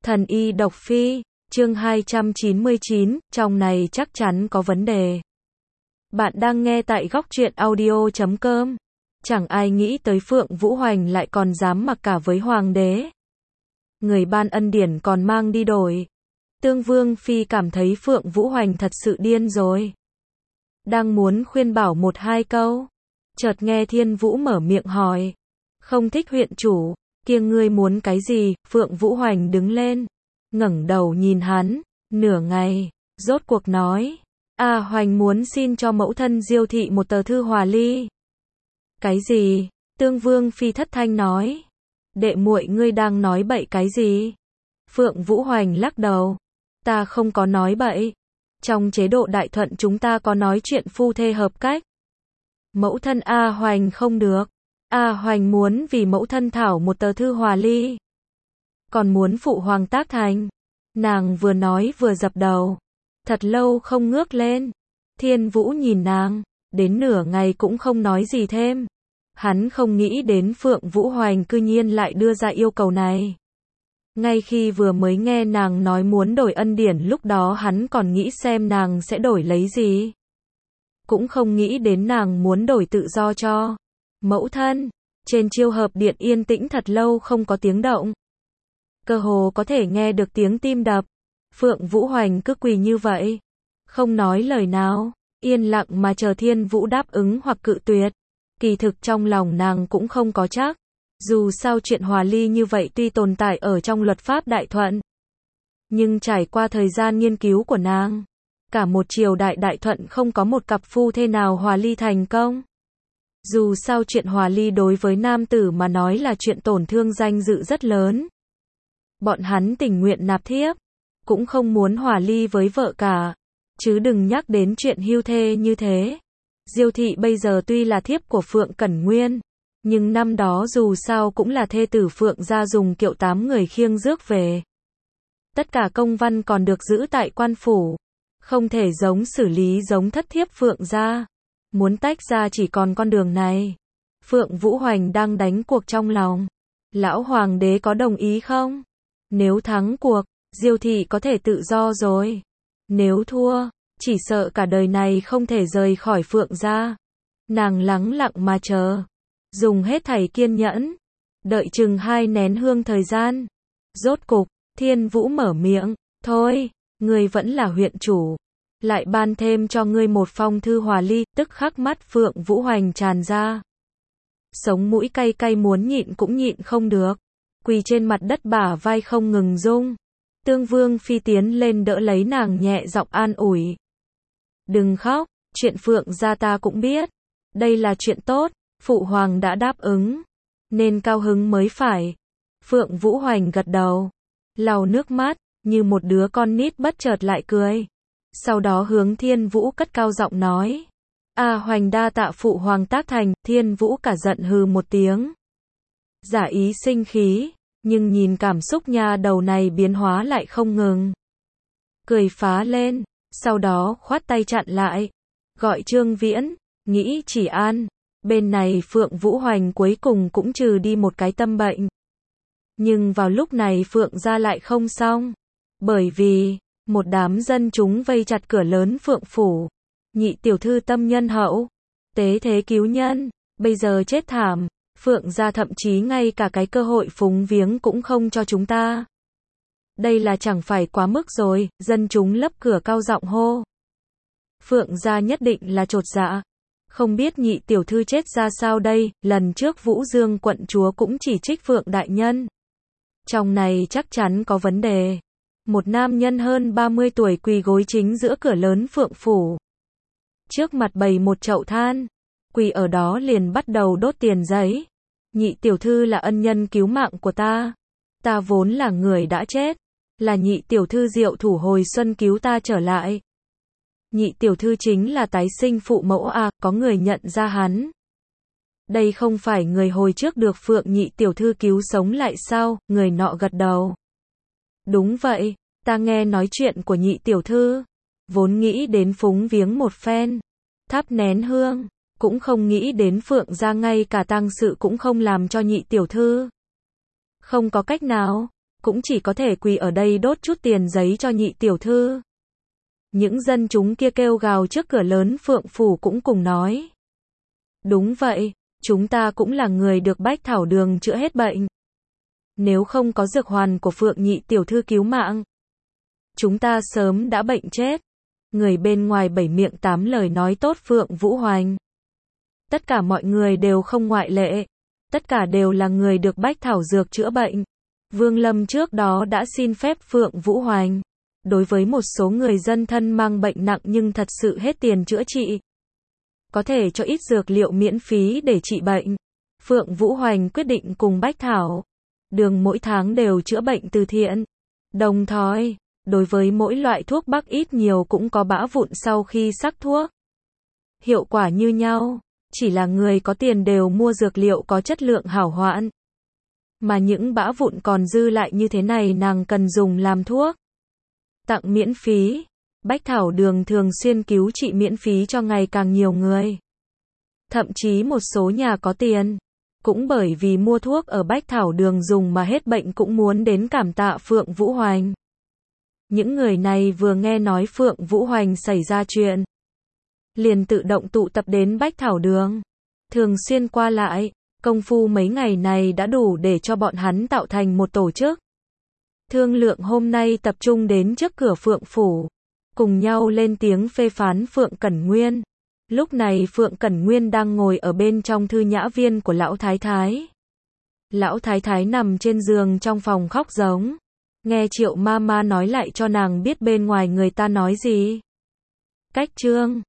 Thần y độc phi, chương 299, trong này chắc chắn có vấn đề. Bạn đang nghe tại góc truyện audio.com. Chẳng ai nghĩ tới Phượng Vũ Hoành lại còn dám mặc cả với hoàng đế. Người ban ân điển còn mang đi đổi. Tương Vương Phi cảm thấy Phượng Vũ Hoành thật sự điên rồi. Đang muốn khuyên bảo một hai câu. Chợt nghe Thiên Vũ mở miệng hỏi. Không thích huyện chủ, kia ngươi muốn cái gì? Phượng Vũ Hoành đứng lên. Ngẩng đầu nhìn hắn, nửa ngày, rốt cuộc nói. Hoành muốn xin cho mẫu thân Diêu thị một tờ thư hòa ly. Cái gì? Tương Vương Phi thất thanh nói. Đệ muội ngươi đang nói bậy cái gì? Phượng Vũ Hoành lắc đầu. Ta không có nói bậy. Trong chế độ đại thuận chúng ta có nói chuyện phu thê hợp cách. Mẫu thân Hoành không được. Hoành muốn vì mẫu thân thảo một tờ thư hòa ly. Còn muốn phụ hoàng tác thành. Nàng vừa nói vừa dập đầu. Thật lâu không ngước lên. Thiên Vũ nhìn nàng, đến nửa ngày cũng không nói gì thêm. Hắn không nghĩ đến Phượng Vũ Hoành cư nhiên lại đưa ra yêu cầu này. Ngay khi vừa mới nghe nàng nói muốn đổi ân điển, lúc đó hắn còn nghĩ xem nàng sẽ đổi lấy gì. Cũng không nghĩ đến nàng muốn đổi tự do cho mẫu thân. Trên chiêu hợp điện yên tĩnh thật lâu không có tiếng động. Cơ hồ có thể nghe được tiếng tim đập. Phượng Vũ Hoành cứ quỳ như vậy, không nói lời nào, yên lặng mà chờ Thiên Vũ đáp ứng hoặc cự tuyệt. Kỳ thực trong lòng nàng cũng không có chắc. Dù sao chuyện hòa ly như vậy tuy tồn tại ở trong luật pháp đại thuận, nhưng trải qua thời gian nghiên cứu của nàng, cả một triều đại đại thuận không có một cặp phu thê nào hòa ly thành công. Dù sao chuyện hòa ly đối với nam tử mà nói là chuyện tổn thương danh dự rất lớn. Bọn hắn tình nguyện nạp thiếp, cũng không muốn hòa ly với vợ cả, chứ đừng nhắc đến chuyện hưu thê như thế. Diêu thị bây giờ tuy là thiếp của Phượng Cẩn Nguyên, nhưng năm đó dù sao cũng là thê tử Phượng gia dùng kiệu 8 người khiêng rước về. Tất cả công văn còn được giữ tại quan phủ, không thể xử lý giống thất thiếp Phượng gia. Muốn tách ra chỉ còn con đường này. Phượng Vũ Hoành đang đánh cuộc trong lòng. Lão hoàng đế có đồng ý không? Nếu thắng cuộc, Diêu thị có thể tự do rồi. Nếu thua, chỉ sợ cả đời này không thể rời khỏi Phượng gia. Nàng lắng lặng mà chờ, dùng hết thảy kiên nhẫn, đợi chừng 2 nén hương thời gian. Rốt cục, Thiên Vũ mở miệng, thôi, ngươi vẫn là huyện chủ, lại ban thêm cho ngươi một phong thư hòa ly. Tức khắc mắt Phượng Vũ Hoành tràn ra. Sống mũi cay cay muốn nhịn cũng nhịn không được, quỳ trên mặt đất bả vai không ngừng rung. Tương Vương Phi tiến lên đỡ lấy nàng nhẹ giọng an ủi. Đừng khóc, chuyện Phượng gia ta cũng biết. Đây là chuyện tốt, phụ hoàng đã đáp ứng, nên cao hứng mới phải. Phượng Vũ Hoành gật đầu, lau nước mắt, như một đứa con nít bất chợt lại cười. Sau đó hướng Thiên Vũ cất cao giọng nói. Hoành đa tạ phụ hoàng tác thành. Thiên Vũ cả giận hừ một tiếng. Giả ý sinh khí, nhưng nhìn cảm xúc nha đầu này biến hóa lại không ngừng. Cười phá lên, sau đó khoát tay chặn lại. Gọi Trương Viễn, nghĩ chỉ an. Bên này Phượng Vũ Hoành cuối cùng cũng trừ đi một cái tâm bệnh. Nhưng vào lúc này Phượng gia lại không xong. Bởi vì, một đám dân chúng vây chặt cửa lớn Phượng phủ. Nhị tiểu thư tâm nhân hậu, tế thế cứu nhân, bây giờ chết thảm. Phượng gia thậm chí ngay cả cái cơ hội phúng viếng cũng không cho chúng ta. Đây là chẳng phải quá mức rồi. Dân chúng lấp cửa cao giọng hô. Phượng gia nhất định là chột dạ. Không biết nhị tiểu thư chết ra sao đây. Lần trước Vũ Dương quận chúa cũng chỉ trích Phượng đại nhân. Trong này chắc chắn có vấn đề. Một nam nhân hơn 30 tuổi quỳ gối chính giữa cửa lớn Phượng phủ. Trước mặt bày một chậu than, quỳ ở đó liền bắt đầu đốt tiền giấy. Nhị tiểu thư là ân nhân cứu mạng của ta. Ta vốn là người đã chết. Là nhị tiểu thư diệu thủ hồi xuân cứu ta trở lại. Nhị tiểu thư chính là tái sinh phụ mẫu có người nhận ra hắn. Đây không phải người hồi trước được Phượng nhị tiểu thư cứu sống lại sao? Người nọ gật đầu. Đúng vậy, ta nghe nói chuyện của nhị tiểu thư. Vốn nghĩ đến phúng viếng một phen, thắp nén hương, cũng không nghĩ đến Phượng gia ngay cả tang sự cũng không làm cho nhị tiểu thư. Không có cách nào, cũng chỉ có thể quỳ ở đây đốt chút tiền giấy cho nhị tiểu thư. Những dân chúng kia kêu gào trước cửa lớn Phượng Phủ cũng cùng nói. Đúng vậy, chúng ta cũng là người được bách thảo đường chữa hết bệnh. Nếu không có dược hoàn của Phượng nhị tiểu thư cứu mạng, chúng ta sớm đã bệnh chết. Người bên ngoài bảy miệng tám lời nói tốt Phượng Vũ Hoành. Tất cả mọi người đều không ngoại lệ. Tất cả đều là người được bách thảo dược chữa bệnh. Vương Lâm trước đó đã xin phép Phượng Vũ Hoành. Đối với một số người dân thân mang bệnh nặng nhưng thật sự hết tiền chữa trị, có thể cho ít dược liệu miễn phí để trị bệnh. Phượng Vũ Hoành quyết định cùng bách thảo đường mỗi tháng đều chữa bệnh từ thiện. Đồng thời, đối với mỗi loại thuốc bắc ít nhiều cũng có bã vụn sau khi sắc thuốc. Hiệu quả như nhau, chỉ là người có tiền đều mua dược liệu có chất lượng hảo hoạn. Mà những bã vụn còn dư lại như thế này nàng cần dùng làm thuốc. Tặng miễn phí. Bách thảo đường thường xuyên cứu trị miễn phí cho ngày càng nhiều người. Thậm chí một số nhà có tiền, cũng bởi vì mua thuốc ở bách thảo đường dùng mà hết bệnh cũng muốn đến cảm tạ Phượng Vũ Hoành. Những người này vừa nghe nói Phượng Vũ Hoành xảy ra chuyện, liền tự động tụ tập đến bách thảo đường. Thường xuyên qua lại, công phu mấy ngày này đã đủ để cho bọn hắn tạo thành một tổ chức. Thương lượng hôm nay tập trung đến trước cửa Phượng Phủ, cùng nhau lên tiếng phê phán Phượng Cẩn Nguyên. Lúc này Phượng Cẩn Nguyên đang ngồi ở bên trong thư nhã viên của Lão Thái Thái. Lão Thái Thái nằm trên giường trong phòng khóc giống. Nghe Triệu Mama nói lại cho nàng biết bên ngoài người ta nói gì. Cách chương